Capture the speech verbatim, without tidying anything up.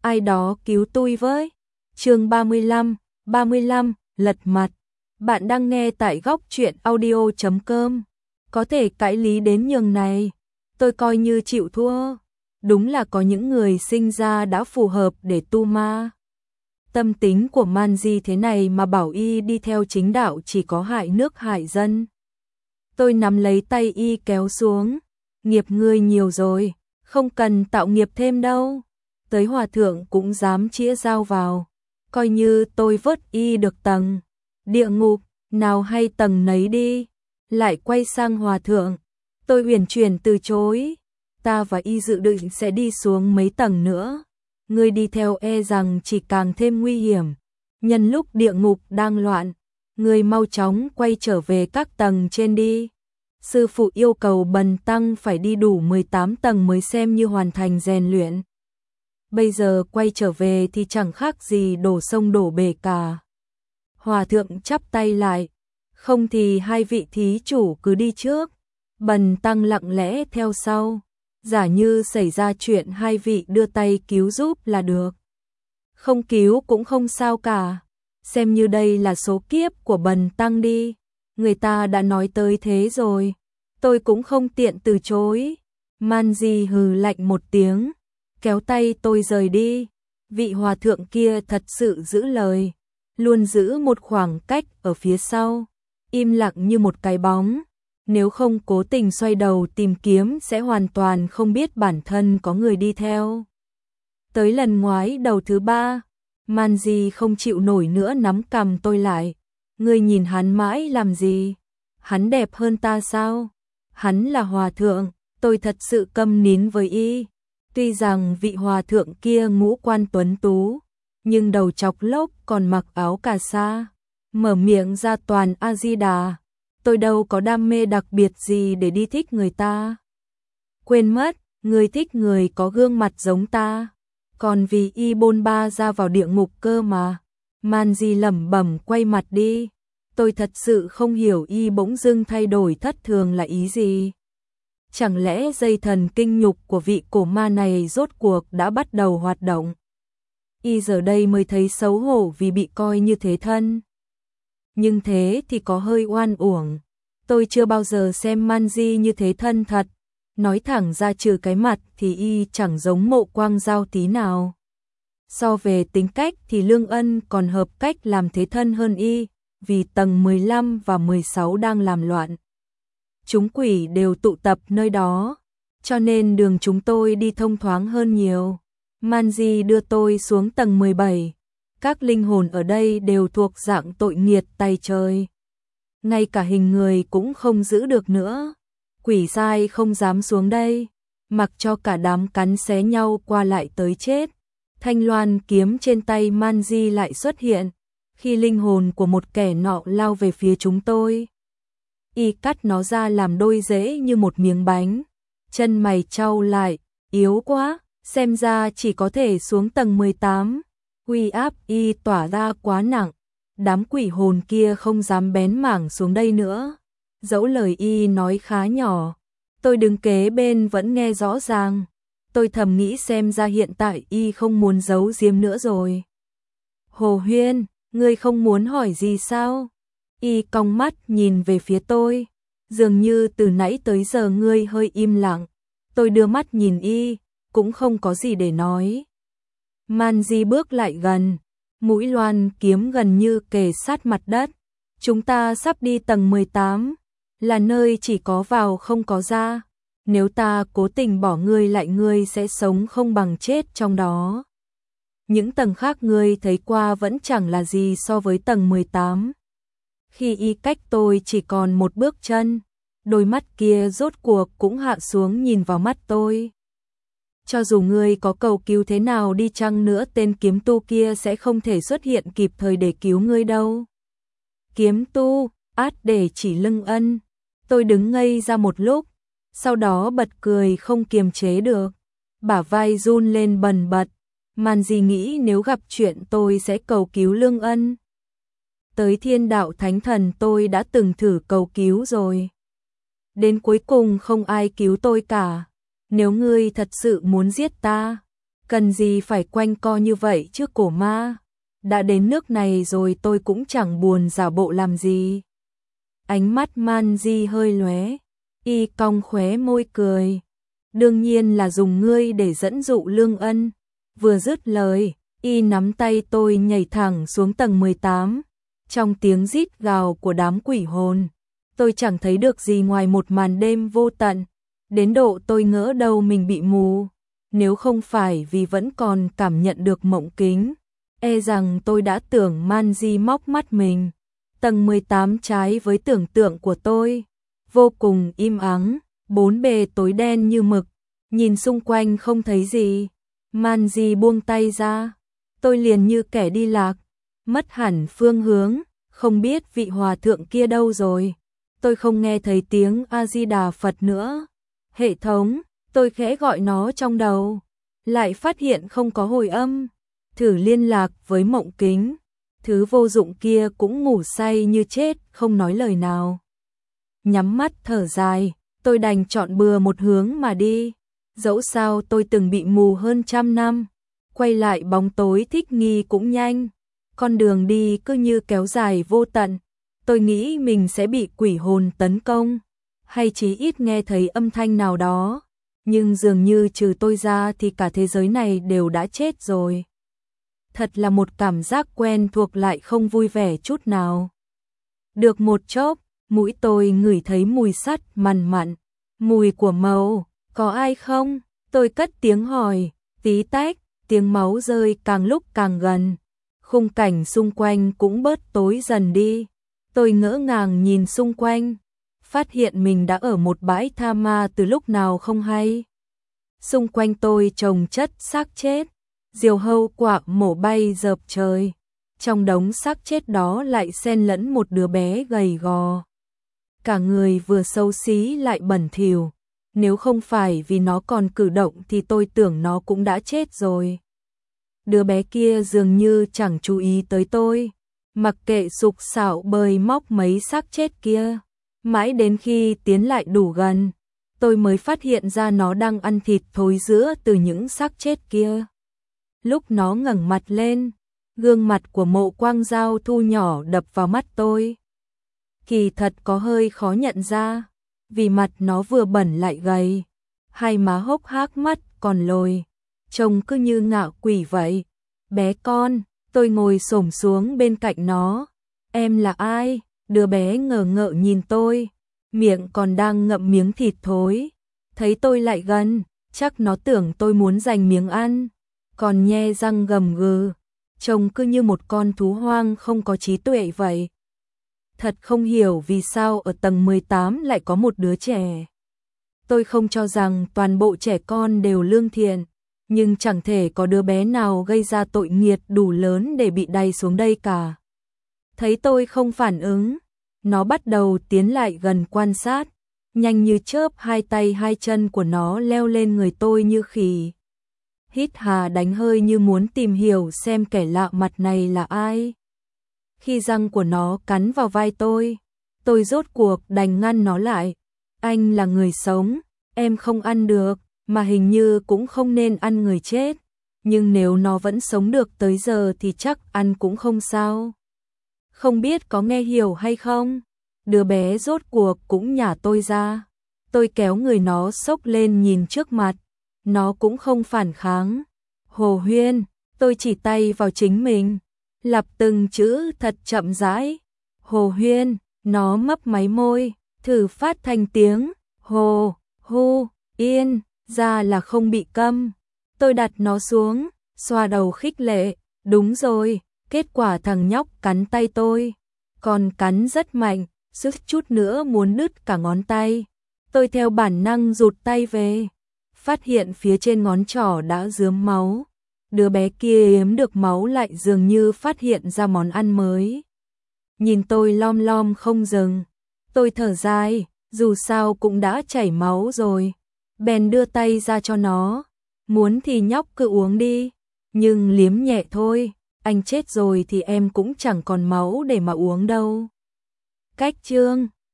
ai đó cứu tôi với. Chương ba mươi lăm, ba mươi lăm, lật mặt. Bạn đang nghe tại góc truyện audio chấm com. Có thể cãi lý đến nhường này, tôi coi như chịu thua. Đúng là có những người sinh ra đã phù hợp để tu ma. Tâm tính của Manji thế này mà bảo y đi theo chính đạo chỉ có hại nước hại dân. Tôi nắm lấy tay y kéo xuống. Nghiệp ngươi nhiều rồi, không cần tạo nghiệp thêm đâu. Tới hòa thượng cũng dám chĩa dao vào. Coi như tôi vớt y được tầng địa ngục, nào hay tầng nấy đi. Lại quay sang hòa thượng. Tôi uyển chuyển từ chối. Ta và y dự định sẽ đi xuống mấy tầng nữa. Ngươi đi theo e rằng chỉ càng thêm nguy hiểm. Nhân lúc địa ngục đang loạn, ngươi mau chóng quay trở về các tầng trên đi. Sư phụ yêu cầu bần tăng phải đi đủ mười tám tầng mới xem như hoàn thành rèn luyện. Bây giờ quay trở về thì chẳng khác gì đổ sông đổ bể cả. Hòa thượng chắp tay lại. Không thì hai vị thí chủ cứ đi trước. Bần tăng lặng lẽ theo sau. Giả như xảy ra chuyện hai vị đưa tay cứu giúp là được. Không cứu cũng không sao cả. Xem như đây là số kiếp của bần tăng đi. Người ta đã nói tới thế rồi. Tôi cũng không tiện từ chối. Manji hừ lạnh một tiếng. Kéo tay tôi rời đi. Vị hòa thượng kia thật sự giữ lời. Luôn giữ một khoảng cách ở phía sau. Im lặng như một cái bóng. Nếu không cố tình xoay đầu tìm kiếm sẽ hoàn toàn không biết bản thân có người đi theo. Tới lần ngoái đầu thứ ba, Manji không chịu nổi nữa nắm cằm tôi lại. Ngươi nhìn hắn mãi làm gì? Hắn đẹp hơn ta sao? Hắn là hòa thượng, tôi thật sự câm nín với y. Tuy rằng vị hòa thượng kia ngũ quan tuấn tú, nhưng đầu chọc lốc còn mặc áo cà sa, mở miệng ra toàn A-di-đà. Tôi đâu có đam mê đặc biệt gì để đi thích người ta. Quên mất, người thích người có gương mặt giống ta. Còn vì y bôn ba ra vào địa ngục cơ mà. Manji lẩm bẩm quay mặt đi. Tôi thật sự không hiểu y bỗng dưng thay đổi thất thường là ý gì. Chẳng lẽ dây thần kinh nhục của vị cổ ma này rốt cuộc đã bắt đầu hoạt động. Y giờ đây mới thấy xấu hổ vì bị coi như thế thân. Nhưng thế thì có hơi oan uổng. Tôi chưa bao giờ xem Manji như thế thân thật. Nói thẳng ra trừ cái mặt thì y chẳng giống Mộ Quang Giao tí nào. So về tính cách thì Lương Ân còn hợp cách làm thế thân hơn y. Vì tầng mười lăm và mười sáu đang làm loạn. Chúng quỷ đều tụ tập nơi đó. Cho nên đường chúng tôi đi thông thoáng hơn nhiều. Manji đưa tôi xuống tầng mười bảy. Các linh hồn ở đây đều thuộc dạng tội nghiệt tay trời. Ngay cả hình người cũng không giữ được nữa. Quỷ sai không dám xuống đây. Mặc cho cả đám cắn xé nhau qua lại tới chết. Thanh loan kiếm trên tay Manji lại xuất hiện. Khi linh hồn của một kẻ nọ lao về phía chúng tôi. Y cắt nó ra làm đôi rễ như một miếng bánh. Chân mày chau lại. Yếu quá. Xem ra chỉ có thể xuống tầng mười tám. Uy áp y tỏa ra quá nặng. Đám quỷ hồn kia không dám bén mảng xuống đây nữa. Dẫu lời y nói khá nhỏ, tôi đứng kế bên vẫn nghe rõ ràng. Tôi thầm nghĩ xem ra hiện tại y không muốn giấu giếm nữa rồi. Hồ Huyên, ngươi không muốn hỏi gì sao? Y cong mắt nhìn về phía tôi. Dường như từ nãy tới giờ ngươi hơi im lặng. Tôi đưa mắt nhìn y, cũng không có gì để nói. Manji bước lại gần, mũi loan kiếm gần như kề sát mặt đất. Chúng ta sắp đi tầng mười tám, là nơi chỉ có vào không có ra. Nếu ta cố tình bỏ ngươi lại ngươi sẽ sống không bằng chết trong đó. Những tầng khác ngươi thấy qua vẫn chẳng là gì so với tầng mười tám. Khi y cách tôi chỉ còn một bước chân, đôi mắt kia rốt cuộc cũng hạ xuống nhìn vào mắt tôi. Cho dù ngươi có cầu cứu thế nào đi chăng nữa tên kiếm tu kia sẽ không thể xuất hiện kịp thời để cứu ngươi đâu. Kiếm tu, át để chỉ Lương Ân. Tôi đứng ngây ra một lúc, sau đó bật cười không kiềm chế được. Bả vai run lên bần bật. Manji nghĩ nếu gặp chuyện tôi sẽ cầu cứu Lương Ân. Tới Thiên Đạo Thánh Thần tôi đã từng thử cầu cứu rồi. Đến cuối cùng không ai cứu tôi cả. Nếu ngươi thật sự muốn giết ta, cần gì phải quanh co như vậy chứ cổ ma. Đã đến nước này rồi tôi cũng chẳng buồn giả bộ làm gì. Ánh mắt Manji hơi lóe, y cong khóe môi cười. Đương nhiên là dùng ngươi để dẫn dụ Lương Ân. Vừa dứt lời, y nắm tay tôi nhảy thẳng xuống tầng mười tám. Trong tiếng rít gào của đám quỷ hồn, tôi chẳng thấy được gì ngoài một màn đêm vô tận. Đến độ tôi ngỡ đâu mình bị mù. Nếu không phải vì vẫn còn cảm nhận được mộng kính, e rằng tôi đã tưởng Manji móc mắt mình. Tầng mười tám trái với tưởng tượng của tôi, vô cùng im ắng, bốn bề tối đen như mực, nhìn xung quanh không thấy gì. Manji buông tay ra, tôi liền như kẻ đi lạc, mất hẳn phương hướng, không biết vị hòa thượng kia đâu rồi. Tôi không nghe thấy tiếng A-di-đà Phật nữa. Hệ thống, tôi khẽ gọi nó trong đầu, lại phát hiện không có hồi âm. Thử liên lạc với mộng kính, thứ vô dụng kia cũng ngủ say như chết, không nói lời nào. Nhắm mắt thở dài, tôi đành chọn bừa một hướng mà đi. Dẫu sao tôi từng bị mù hơn trăm năm, quay lại bóng tối thích nghi cũng nhanh. Con đường đi cứ như kéo dài vô tận. Tôi nghĩ mình sẽ bị quỷ hồn tấn công, hay chí ít nghe thấy âm thanh nào đó. Nhưng dường như trừ tôi ra thì cả thế giới này đều đã chết rồi. Thật là một cảm giác quen thuộc lại không vui vẻ chút nào. Được một chốc, mũi tôi ngửi thấy mùi sắt mằn mặn, mùi của máu. Có ai không? Tôi cất tiếng hỏi, tí tách, tiếng máu rơi càng lúc càng gần. Khung cảnh xung quanh cũng bớt tối dần đi. Tôi ngỡ ngàng nhìn xung quanh, phát hiện mình đã ở một bãi tha ma từ lúc nào không hay. Xung quanh tôi chồng chất xác chết, diều hâu quạ mổ bay dợp trời. Trong đống xác chết đó lại xen lẫn một đứa bé gầy gò. Cả người vừa xấu xí lại bẩn thỉu. Nếu không phải vì nó còn cử động thì tôi tưởng nó cũng đã chết rồi. Đứa bé kia dường như chẳng chú ý tới tôi, mặc kệ sục sạo bơi móc mấy xác chết kia. Mãi đến khi tiến lại đủ gần, tôi mới phát hiện ra nó đang ăn thịt thối rữa từ những xác chết kia. Lúc nó ngẩng mặt lên, gương mặt của Mộ Quang Giao thu nhỏ đập vào mắt tôi. Kỳ thật có hơi khó nhận ra, vì mặt nó vừa bẩn lại gầy, hai má hốc hác, mắt còn lồi, trông cứ như ngạo quỷ vậy. Bé con, tôi ngồi xổm xuống bên cạnh nó. Em là ai? Đứa bé ngờ ngợ nhìn tôi, miệng còn đang ngậm miếng thịt thối. Thấy tôi lại gần, chắc nó tưởng tôi muốn giành miếng ăn, còn nhe răng gầm gừ, trông cứ như một con thú hoang không có trí tuệ vậy. Thật không hiểu vì sao ở tầng mười tám lại có một đứa trẻ. Tôi không cho rằng toàn bộ trẻ con đều lương thiện, nhưng chẳng thể có đứa bé nào gây ra tội nghiệt đủ lớn để bị đày xuống đây cả. Thấy tôi không phản ứng, nó bắt đầu tiến lại gần quan sát, nhanh như chớp hai tay hai chân của nó leo lên người tôi như khỉ. Hít hà đánh hơi như muốn tìm hiểu xem kẻ lạ mặt này là ai. Khi răng của nó cắn vào vai tôi, tôi rốt cuộc đành ngăn nó lại. Anh là người sống, em không ăn được, mà hình như cũng không nên ăn người chết. Nhưng nếu nó vẫn sống được tới giờ thì chắc ăn cũng không sao. Không biết có nghe hiểu hay không? Đứa bé rốt cuộc cũng nhả tôi ra. Tôi kéo người nó xốc lên nhìn trước mặt. Nó cũng không phản kháng. Hồ Huyên, tôi chỉ tay vào chính mình, lặp từng chữ thật chậm rãi. Hồ Huyên, nó mấp máy môi, thử phát thành tiếng Hồ, Hu, Yên, ra là không bị câm. Tôi đặt nó xuống, xoa đầu khích lệ. Đúng rồi, kết quả thằng nhóc cắn tay tôi, còn cắn rất mạnh, suýt chút nữa muốn đứt cả ngón tay. Tôi theo bản năng rụt tay về, phát hiện phía trên ngón trỏ đã rướm máu. Đứa bé kia yếm được máu lại dường như phát hiện ra món ăn mới. Nhìn tôi lom lom không dừng, tôi thở dài, dù sao cũng đã chảy máu rồi. Bèn đưa tay ra cho nó, muốn thì nhóc cứ uống đi, nhưng liếm nhẹ thôi, anh chết rồi thì em cũng chẳng còn máu để mà uống đâu. Cách chương